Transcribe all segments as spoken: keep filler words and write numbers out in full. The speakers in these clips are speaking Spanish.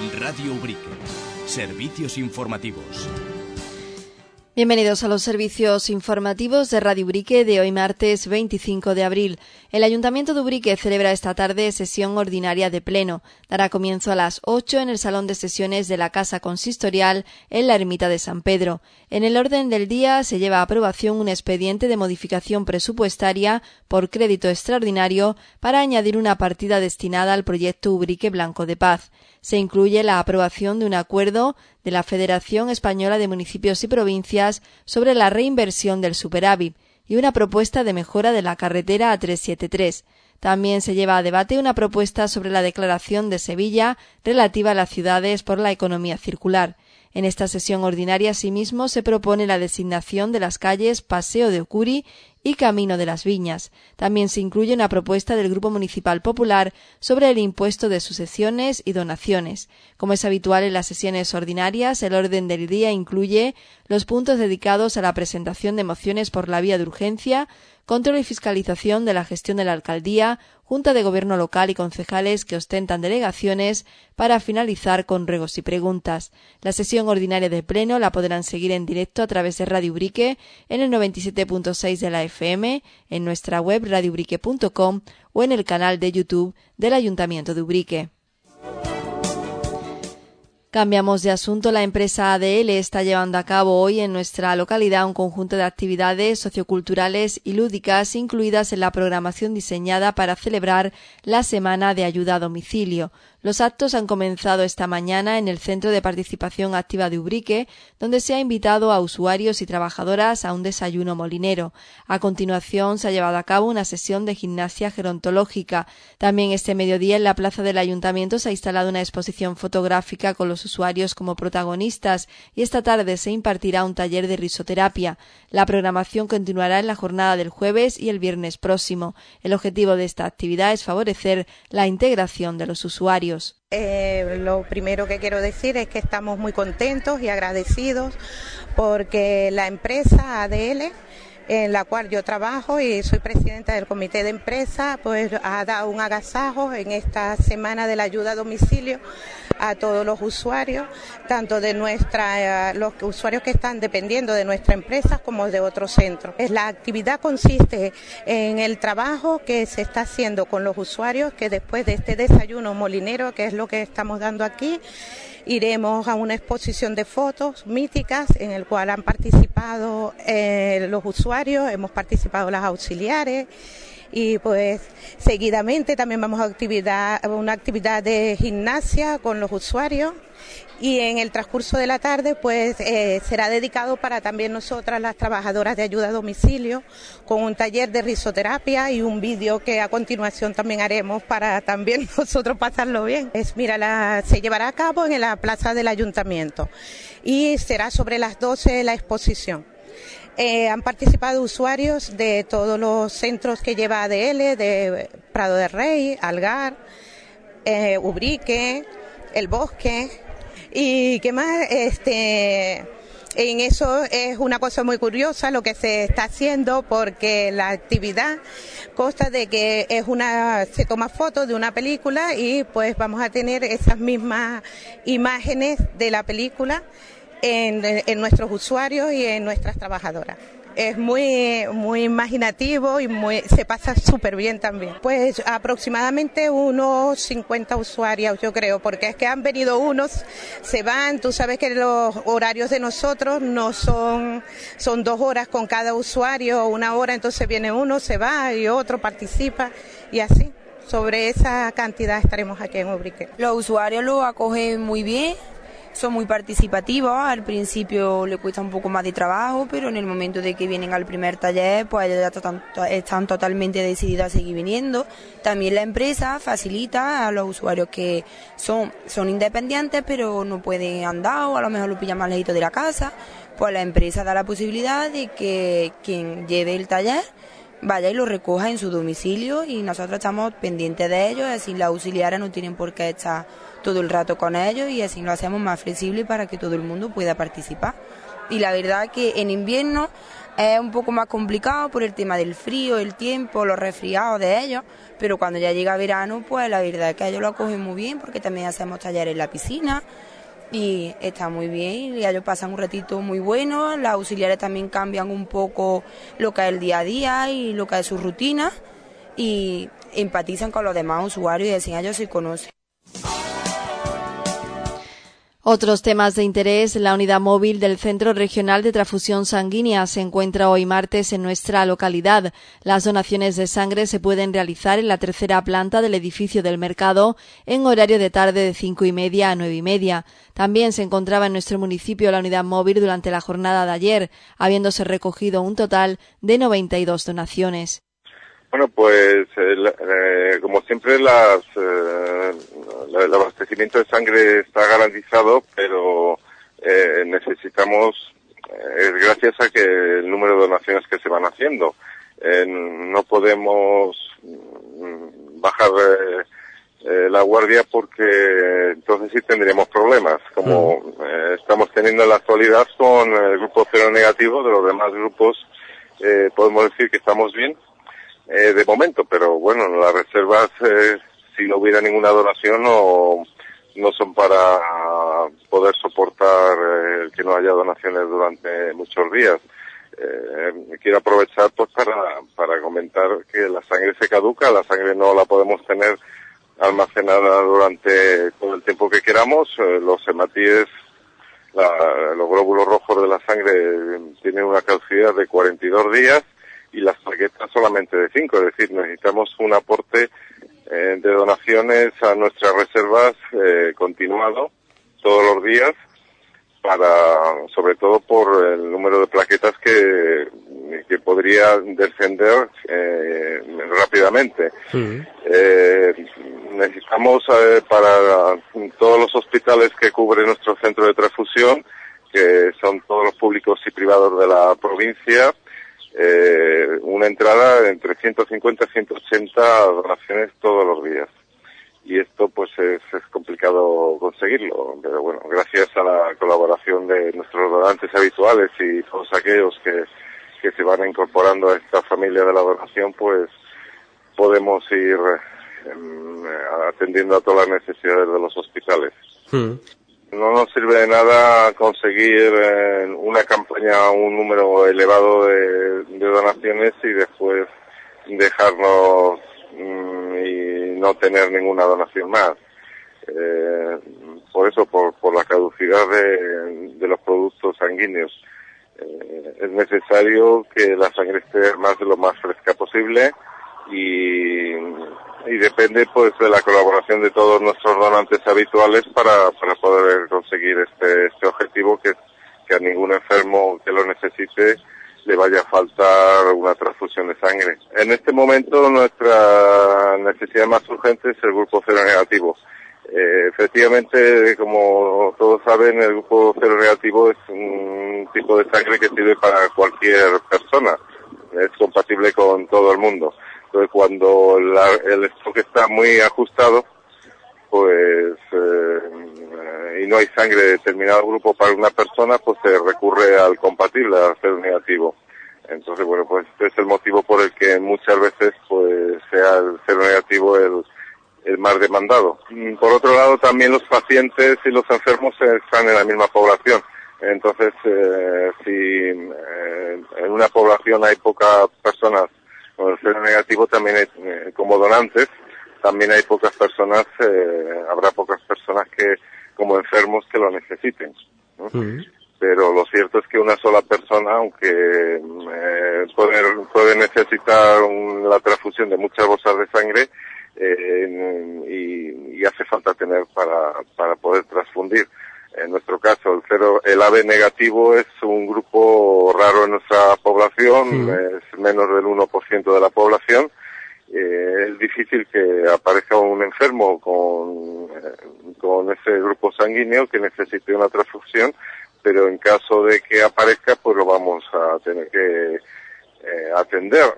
Radio Ubrique. Servicios informativos. Bienvenidos a los servicios informativos de Radio Ubrique de hoy martes veinticinco de abril. El Ayuntamiento de Ubrique celebra esta tarde sesión ordinaria de pleno. Dará comienzo a las ocho en el Salón de Sesiones de la Casa Consistorial en la Ermita de San Pedro. En el orden del día se lleva a aprobación un expediente de modificación presupuestaria por crédito extraordinario para añadir una partida destinada al proyecto Ubrique Blanco de Paz. Se incluye la aprobación de un acuerdo de la Federación Española de Municipios y Provincias sobre la reinversión del superávit y una propuesta de mejora de la carretera A trescientos setenta y tres. También se lleva a debate una propuesta sobre la declaración de Sevilla relativa a las ciudades por la economía circular. En esta sesión ordinaria, asimismo, se propone la designación de las calles Paseo de Ocuri y Camino de las Viñas. También se incluye una propuesta del Grupo Municipal Popular sobre el impuesto de sucesiones y donaciones. Como es habitual en las sesiones ordinarias, el orden del día incluye los puntos dedicados a la presentación de mociones por la vía de urgencia, control y fiscalización de la gestión de la alcaldía, Junta de Gobierno local y concejales que ostentan delegaciones, para finalizar con ruegos y preguntas. La sesión ordinaria de pleno la podrán seguir en directo a través de Radio Ubrique en el noventa y siete punto seis de la F M, en nuestra web radio ubrique punto com o en el canal de YouTube del Ayuntamiento de Ubrique. Cambiamos de asunto. La empresa A D L está llevando a cabo hoy en nuestra localidad un conjunto de actividades socioculturales y lúdicas incluidas en la programación diseñada para celebrar la Semana de Ayuda a Domicilio. Los actos han comenzado esta mañana en el Centro de Participación Activa de Ubrique, donde se ha invitado a usuarios y trabajadoras a un desayuno molinero. A continuación se ha llevado a cabo una sesión de gimnasia gerontológica. También este mediodía en la plaza del Ayuntamiento se ha instalado una exposición fotográfica con los usuarios como protagonistas y esta tarde se impartirá un taller de risoterapia. La programación continuará en la jornada del jueves y el viernes próximo. El objetivo de esta actividad es favorecer la integración de los usuarios. Eh, lo primero que quiero decir es que estamos muy contentos y agradecidos porque la empresa A D L, en la cual yo trabajo y soy presidenta del comité de empresa, pues ha dado un agasajo en esta semana de la ayuda a domicilio a todos los usuarios, tanto de nuestra, los usuarios que están dependiendo de nuestra empresa como de otros centros. La actividad consiste en el trabajo que se está haciendo con los usuarios, que después de este desayuno molinero, que es lo que estamos dando aquí, iremos a una exposición de fotos míticas en el cual han participado eh, los usuarios, hemos participado las auxiliares y pues seguidamente también vamos a actividad, una actividad de gimnasia con los usuarios y en el transcurso de la tarde pues eh, será dedicado para también nosotras las trabajadoras de ayuda a domicilio con un taller de risoterapia y un vídeo que a continuación también haremos para también nosotros pasarlo bien. Es, mira, la, se llevará a cabo en la plaza del Ayuntamiento y será sobre las doce la exposición. Eh, han participado usuarios de todos los centros que lleva A D L, de Prado de Rey, Algar, eh, Ubrique, El Bosque y qué más, este, en eso es una cosa muy curiosa lo que se está haciendo porque la actividad consta de que es una, se toma fotos de una película y pues vamos a tener esas mismas imágenes de la película En, en nuestros usuarios y en nuestras trabajadoras. Es muy muy imaginativo y muy, se pasa súper bien también. Pues aproximadamente unos cincuenta usuarios, yo creo, porque es que han venido unos, se van, tú sabes que los horarios de nosotros no son, son dos horas con cada usuario, una hora, entonces viene uno, se va y otro participa y así. Sobre esa cantidad estaremos aquí en Ubrique. Los usuarios lo acogen muy bien. Son muy participativos, al principio le cuesta un poco más de trabajo, pero en el momento de que vienen al primer taller, pues ya están, están totalmente decididos a seguir viniendo. También la empresa facilita a los usuarios que son, son independientes, pero no pueden andar o a lo mejor lo pillan más lejito de la casa, pues la empresa da la posibilidad de que quien lleve el taller vaya y lo recoja en su domicilio y nosotros estamos pendientes de ellos, así las auxiliares no tienen por qué estar todo el rato con ellos y así lo hacemos más flexible para que todo el mundo pueda participar. Y la verdad que en invierno Es un poco más complicado por el tema del frío, el tiempo, los resfriados de ellos, pero cuando ya llega verano, pues la verdad es que ellos lo acogen muy bien, porque también hacemos talleres en la piscina y está muy bien, y ellos pasan un ratito muy bueno. Las auxiliares también cambian un poco lo que es el día a día y lo que es su rutina, y empatizan con los demás usuarios y así ellos se conocen. Otros temas de interés. La unidad móvil del Centro Regional de Transfusión Sanguínea se encuentra hoy martes en nuestra localidad. Las donaciones de sangre se pueden realizar en la tercera planta del edificio del Mercado en horario de tarde de cinco y media a nueve y media. También se encontraba en nuestro municipio la unidad móvil durante la jornada de ayer, habiéndose recogido un total de noventa y dos donaciones. Bueno, pues eh, eh, como siempre las, eh, el abastecimiento de sangre está garantizado, pero eh, necesitamos, eh, gracias a que el número de donaciones que se van haciendo, eh, no podemos bajar eh, eh, la guardia porque entonces sí tendríamos problemas, como eh, estamos teniendo en la actualidad con el grupo cero negativo. De los demás grupos eh, podemos decir que estamos bien. Eh, de momento, pero bueno, las reservas, eh, si no hubiera ninguna donación, no, no son para poder soportar eh, que no haya donaciones durante muchos días. Eh, quiero aprovechar pues para, para comentar que la sangre se caduca, la sangre no la podemos tener almacenada durante todo el tiempo que queramos. Eh, los hematíes, la, los glóbulos rojos de la sangre tienen una caducidad de cuarenta y dos días, y las plaquetas solamente de cinco, es decir, necesitamos un aporte eh, de donaciones a nuestras reservas eh, continuado todos los días, para, sobre todo por el número de plaquetas que, que podría descender eh, rápidamente. Sí. Eh, necesitamos eh, para todos los hospitales que cubre nuestro centro de transfusión, que son todos los públicos y privados de la provincia, Eh, una entrada de entre ciento cincuenta y ciento ochenta donaciones todos los días. Y esto pues es, es complicado conseguirlo, pero bueno, gracias a la colaboración de nuestros donantes habituales y todos aquellos que, que se van incorporando a esta familia de la donación, pues podemos ir eh, atendiendo a todas las necesidades de los hospitales. Hmm. No nos sirve de nada conseguir eh, una campaña, un número elevado de, de donaciones y después dejarnos mm, y no tener ninguna donación más. Eh, por eso, por, por la caducidad de, de los productos sanguíneos, eh, es necesario que la sangre esté más de lo más fresca posible, y y depende pues de la colaboración de todos nuestros donantes habituales para, para poder conseguir este, este objetivo, que es que a ningún enfermo que lo necesite le vaya a faltar una transfusión de sangre. En este momento nuestra necesidad más urgente es el grupo cero negativo. Eh, efectivamente, como todos saben, el grupo cero negativo es un tipo de sangre que sirve para cualquier persona, es compatible con todo el mundo. Entonces, cuando la, el stock está muy ajustado, pues, eh, y no hay sangre de determinado grupo para una persona, pues se recurre al compatible, al cero negativo. Entonces, bueno, pues este es el motivo por el que muchas veces, pues, sea el cero negativo el, el más demandado. Por otro lado, también los pacientes y los enfermos están en la misma población. Entonces, eh, si eh, en una población hay pocas personas con el cero negativo, también hay, eh, como donantes, también hay pocas personas, eh, habrá pocas personas que, como enfermos, que lo necesiten, ¿no? Uh-huh. Pero lo cierto es que una sola persona, aunque eh, puede, puede necesitar un, la transfusión de muchas bolsas de sangre, eh, y, y hace falta tener para, para poder transfundir. En nuestro caso, el cero, el A B negativo es un grupo raro en nuestra población, sí. Es menos del uno por ciento de la población. Eh, es difícil que aparezca un enfermo con, eh, con ese grupo sanguíneo que necesite una transfusión, pero en caso de que aparezca, pues lo vamos a tener que eh, atender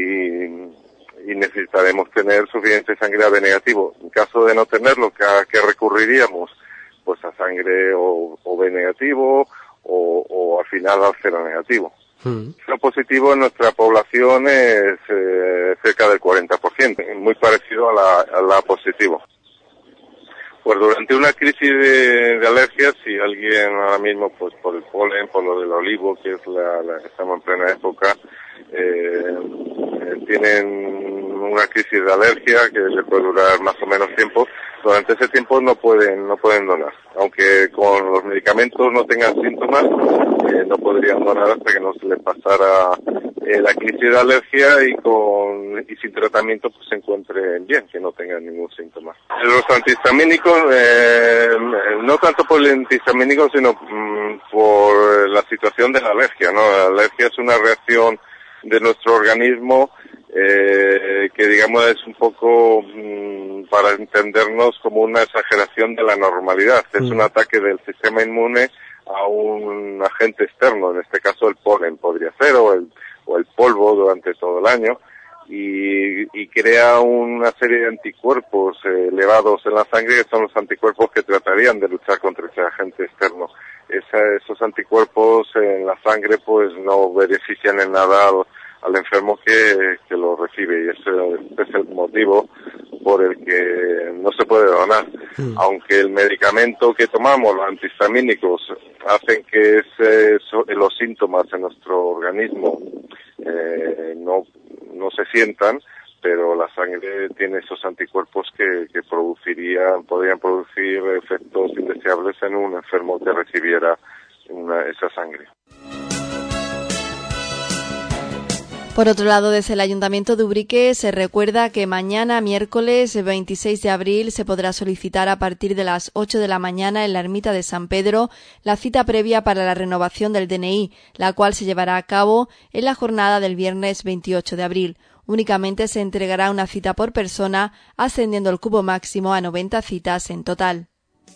y, y necesitaremos tener suficiente sangre A B negativo. En caso de no tenerlo, ¿a qué recurriríamos? Pues a sangre o, o B negativo o, o al final al cero negativo. Mm. Lo positivo en nuestra población es eh, cerca del cuarenta por ciento, muy parecido a la, a la positivo. Pues durante una crisis de, de alergias, si alguien ahora mismo, pues por el polen, por lo del olivo, que es la, la estamos en plena época, eh, eh, tienen una crisis de alergia que le puede durar más o menos tiempo, durante ese tiempo no pueden no pueden donar. Aunque con los medicamentos no tengan síntomas, eh, no podrían donar hasta que no se les pasara eh, la crisis de alergia y con y sin tratamiento pues se encuentren bien, que no tengan ningún síntoma. Los antihistamínicos, eh, no tanto por el antihistamínico, sino mm, por la situación de la alergia, ¿no? La alergia es una reacción de nuestro organismo eh, que digamos es un poco mmm, para entendernos como una exageración de la normalidad. Es un ataque del sistema inmune a un agente externo, en este caso el polen podría ser, o el, o el polvo durante todo el año, y, y crea una serie de anticuerpos eh, elevados en la sangre, que son los anticuerpos que tratarían de luchar contra ese agente externo. Esa, esos anticuerpos en la sangre pues no benefician en nada al, al enfermo que, que lo recibe, y ese es el motivo por el que no se puede donar. Mm. Aunque el medicamento que tomamos, los antihistamínicos, hacen que ese, so, los síntomas en nuestro organismo eh, no, no se sientan, pero la sangre tiene esos anticuerpos que, que producirían, podrían producir efectos indeseables en un enfermo que recibiera una, esa sangre. Por otro lado, desde el Ayuntamiento de Ubrique se recuerda que mañana, miércoles veintiséis de abril, se podrá solicitar a partir de las ocho de la mañana en la Ermita de San Pedro la cita previa para la renovación del D N I, la cual se llevará a cabo en la jornada del viernes veintiocho de abril. Únicamente se entregará una cita por persona, ascendiendo el cupo máximo a noventa citas en total.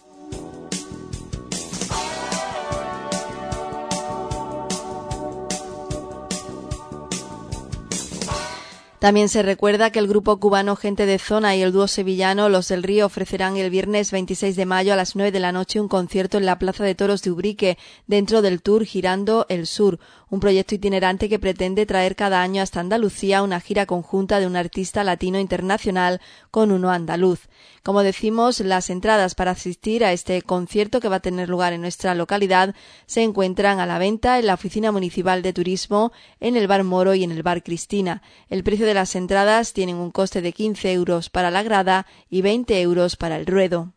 También se recuerda que el grupo cubano Gente de Zona y el dúo sevillano Los del Río ofrecerán el viernes veintiséis de mayo a las nueve de la noche un concierto en la Plaza de Toros de Ubrique, dentro del tour Girando el Sur, un proyecto itinerante que pretende traer cada año hasta Andalucía una gira conjunta de un artista latino internacional con uno andaluz. Como decimos, las entradas para asistir a este concierto, que va a tener lugar en nuestra localidad, se encuentran a la venta en la Oficina Municipal de Turismo, en el Bar Moro y en el Bar Cristina. El precio de las entradas tienen un coste de quince euros para la grada y veinte euros para el ruedo.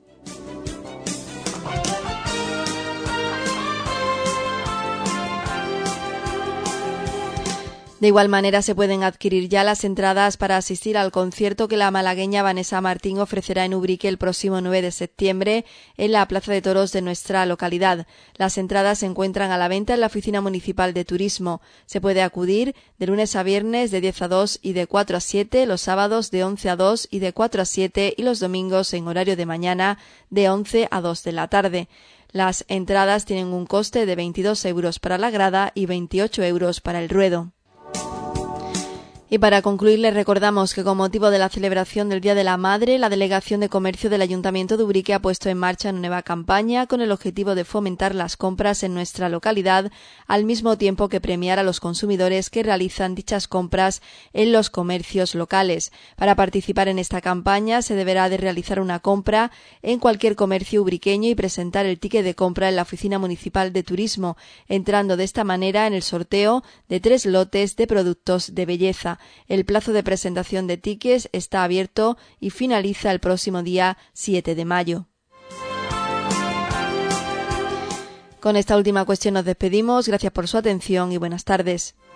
De igual manera, se pueden adquirir ya las entradas para asistir al concierto que la malagueña Vanessa Martín ofrecerá en Ubrique el próximo nueve de septiembre en la Plaza de Toros de nuestra localidad. Las entradas se encuentran a la venta en la Oficina Municipal de Turismo. Se puede acudir de lunes a viernes de diez a dos y de cuatro a siete, los sábados de once a dos y de cuatro a siete, y los domingos en horario de mañana de once a dos de la tarde. Las entradas tienen un coste de veintidós euros para la grada y veintiocho euros para el ruedo. Y para concluir, les recordamos que con motivo de la celebración del Día de la Madre, la Delegación de Comercio del Ayuntamiento de Ubrique ha puesto en marcha una nueva campaña con el objetivo de fomentar las compras en nuestra localidad, al mismo tiempo que premiar a los consumidores que realizan dichas compras en los comercios locales. Para participar en esta campaña se deberá de realizar una compra en cualquier comercio ubriqueño y presentar el ticket de compra en la Oficina Municipal de Turismo, entrando de esta manera en el sorteo de tres lotes de productos de belleza. El plazo de presentación de tickets está abierto y finaliza el próximo día siete de mayo. Con esta última cuestión nos despedimos. Gracias por su atención y buenas tardes.